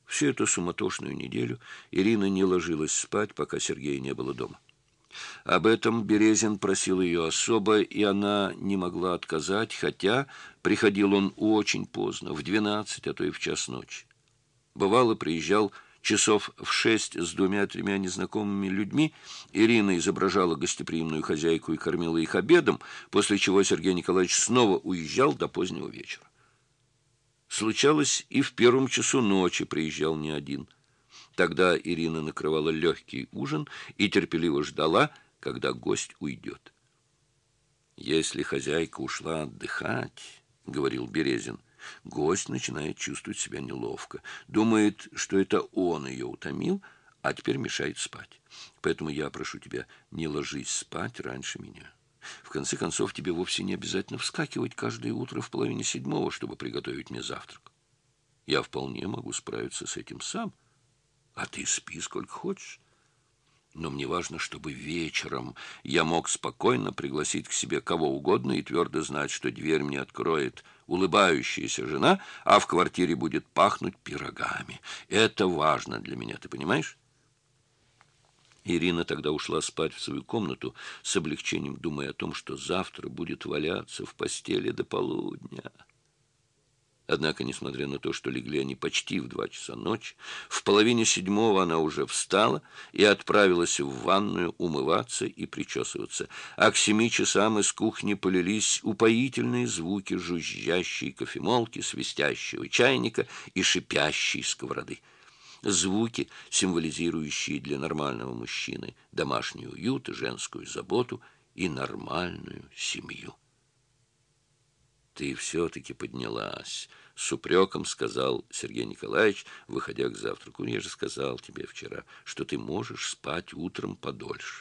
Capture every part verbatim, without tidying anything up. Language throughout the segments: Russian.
Всю эту суматошную неделю Ирина не ложилась спать, пока Сергея не было дома. Об этом Березин просил ее особо, и она не могла отказать, хотя приходил он очень поздно, в двенадцать, а то и в час ночи. Бывало, приезжал часов в шесть с двумя-тремя незнакомыми людьми. Ирина изображала гостеприимную хозяйку и кормила их обедом, после чего Сергей Николаевич снова уезжал до позднего вечера. Случалось, и в первом часу ночи приезжал не один. Тогда Ирина накрывала легкий ужин и терпеливо ждала, когда гость уйдет. «Если хозяйка ушла отдыхать, — говорил Березин, — гость начинает чувствовать себя неловко, думает, что это он ее утомил, а теперь мешает спать. Поэтому я прошу тебя, не ложись спать раньше меня. В конце концов, тебе вовсе не обязательно вскакивать каждое утро в половине седьмого, чтобы приготовить мне завтрак. Я вполне могу справиться с этим сам, а ты спи сколько хочешь. Но мне важно, чтобы вечером я мог спокойно пригласить к себе кого угодно и твердо знать, что дверь мне откроет улыбающаяся жена, а в квартире будет пахнуть пирогами. Это важно для меня, ты понимаешь?» Ирина тогда ушла спать в свою комнату, с облегчением думая о том, что завтра будет валяться в постели до полудня. Однако, несмотря на то, что легли они почти в два часа ночи, в половине седьмого она уже встала и отправилась в ванную умываться и причесываться, а к семи часам из кухни полились упоительные звуки жужжащей кофемолки, свистящего чайника и шипящей сковороды. Звуки, символизирующие для нормального мужчины домашний уют и женскую заботу и нормальную семью. «Ты все-таки поднялась», — с упреком сказал Сергей Николаевич, выходя к завтраку. «Я же сказал тебе вчера, что ты можешь спать утром подольше».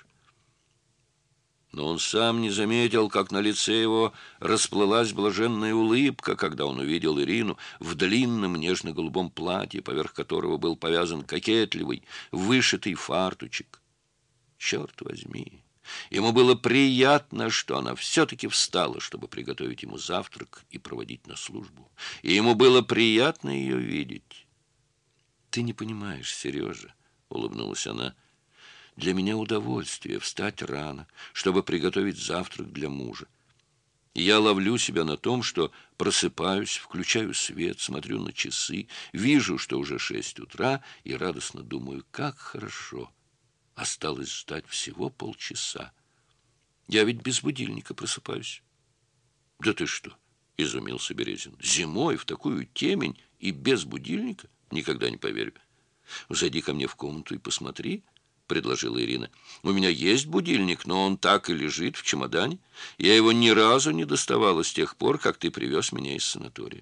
Но он сам не заметил, как на лице его расплылась блаженная улыбка, когда он увидел Ирину в длинном нежно-голубом платье, поверх которого был повязан кокетливый, вышитый фартучек. Черт возьми! Ему было приятно, что она все-таки встала, чтобы приготовить ему завтрак и проводить на службу. И ему было приятно ее видеть. «Ты не понимаешь, Сережа», — улыбнулась она, — «для меня удовольствие встать рано, чтобы приготовить завтрак для мужа. И я ловлю себя на том, что просыпаюсь, включаю свет, смотрю на часы, вижу, что уже шесть утра, и радостно думаю, как хорошо. Осталось ждать всего полчаса. Я ведь без будильника просыпаюсь». «Да ты что?» — изумился Березин. «Зимой в такую темень и без будильника? Никогда не поверю». «Зайди ко мне в комнату и посмотри», — предложила Ирина. «У меня есть будильник, но он так и лежит в чемодане. Я его ни разу не доставала с тех пор, как ты привез меня из санатория».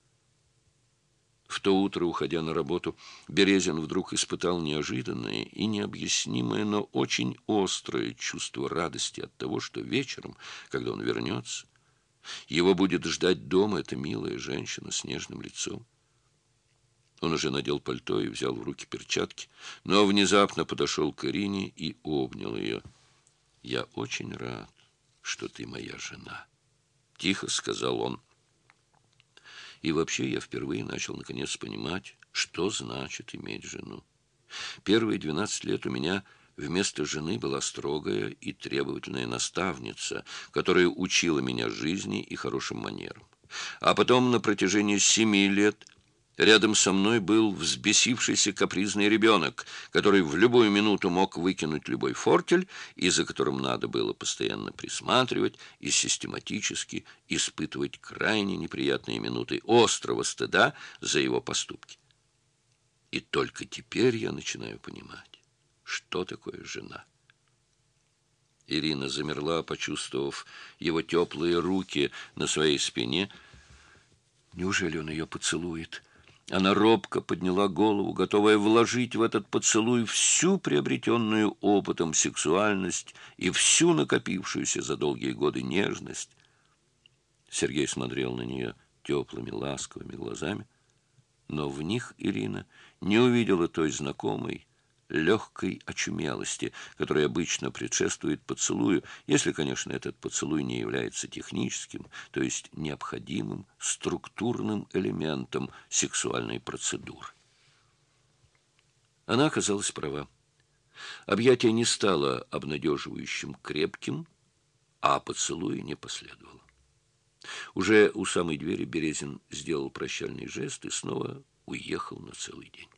В то утро, уходя на работу, Березин вдруг испытал неожиданное и необъяснимое, но очень острое чувство радости от того, что вечером, когда он вернется, его будет ждать дома эта милая женщина с нежным лицом. Он уже надел пальто и взял в руки перчатки, но внезапно подошел к Ирине и обнял ее. «Я очень рад, что ты моя жена», — тихо сказал он. «И вообще я впервые начал наконец понимать, что значит иметь жену. Первые двенадцать лет у меня вместо жены была строгая и требовательная наставница, которая учила меня жизни и хорошим манерам. А потом на протяжении семи лет рядом со мной был взбесившийся капризный ребенок, который в любую минуту мог выкинуть любой фортель, и за которым надо было постоянно присматривать и систематически испытывать крайне неприятные минуты острого стыда за его поступки. И только теперь я начинаю понимать, что такое жена». Ирина замерла, почувствовав его теплые руки на своей спине. Неужели он ее поцелует? Она робко подняла голову, готовая вложить в этот поцелуй всю приобретенную опытом сексуальность и всю накопившуюся за долгие годы нежность. Сергей смотрел на нее теплыми, ласковыми глазами, но в них Ирина не увидела той знакомой легкой очумелости, которая обычно предшествует поцелую, если, конечно, этот поцелуй не является техническим, то есть необходимым структурным элементом сексуальной процедуры. Она оказалась права. Объятие не стало обнадеживающим крепким, а поцелуя не последовало. Уже у самой двери Березин сделал прощальный жест и снова уехал на целый день.